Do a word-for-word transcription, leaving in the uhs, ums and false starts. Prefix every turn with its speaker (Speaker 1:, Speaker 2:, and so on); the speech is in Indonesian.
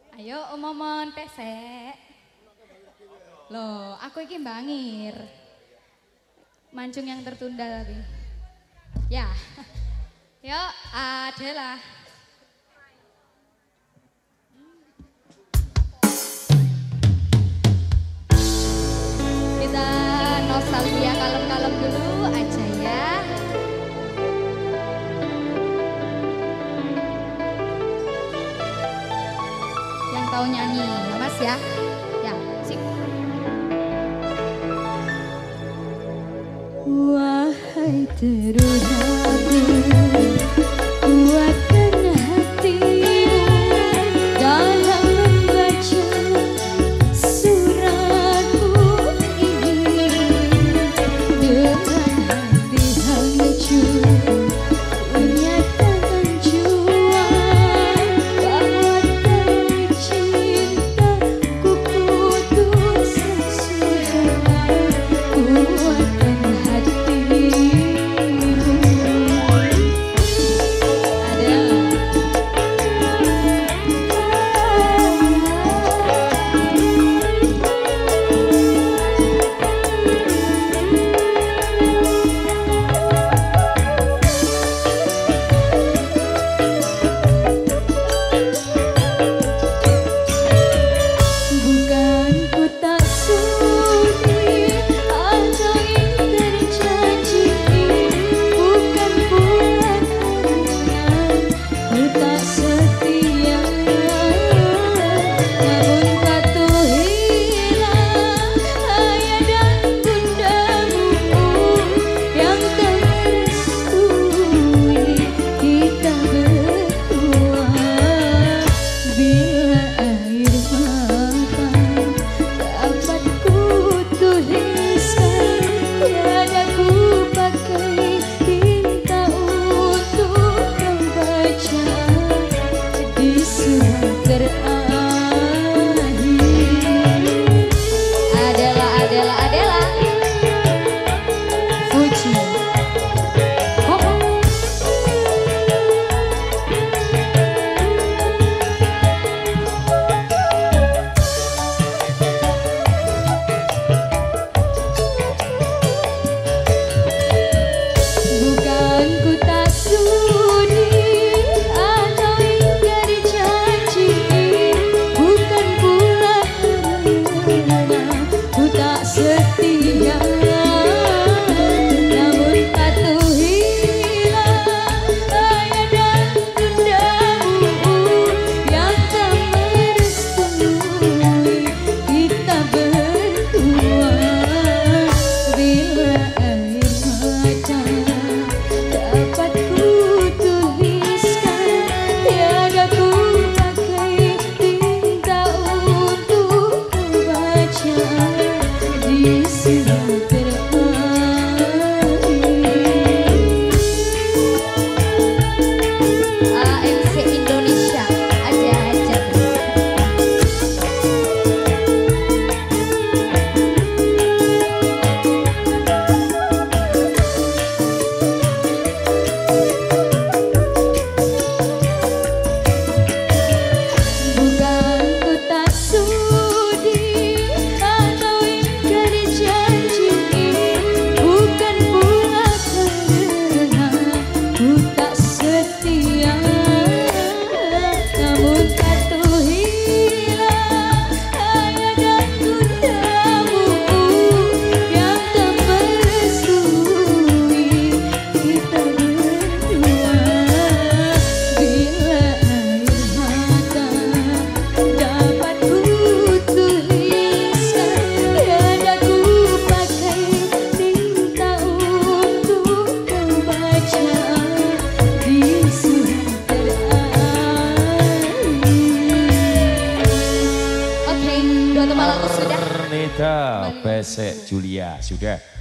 Speaker 1: Ayo omomon pesek. Loh, aku iki bangir. Mancung yang tertunda tapi. Ya. Yuk, adalah. Kita nostalgia kalem-kalem dulu aja ya. Yang tahu nyanyi, Mas ya. Ya, sip. Wahai teruraku, kuatkan hatimu dalam membaca suratku ini. Dengan hati hancur, menyatakan jua bahwa dari cintaku putus sudah. Kuatkan hatimu. Bukan ku tak sudi atau ingkar janji, bukan pula karena ku tak setia, namun patuhilah ayah dan bundamu yang tak merestui kita berdua. Bila air mata dapat ku tuliskan, tiada ku pakai tinta untuk membaca di surat terakhir. Adalah, adalah, adalah Fuji. Oh. Bukan ku tak sudi atau ingkar janji, bukan pula karena ku tak setia, namun patuhilah ayah dan bundamu yang tak merestui kita berdua. Bila air mata dapat ku tuliskan, tiada ku pakai tinta untuk membaca di surat terakhir. A M C Indonesia aja aja. Bukan ku tak sudi atau ingkar janji, bukan pula karena ku tak setia, namun patuhilah ayah dan bundamu yang tak merestui kita berdua. Bila air mata dapat ku tuliskan, tiada ku pakai tinta untuk membaca di surat terakhir. Oke, dua teman lagu sudah.
Speaker 2: Nida, Pesek, Julia, sudah.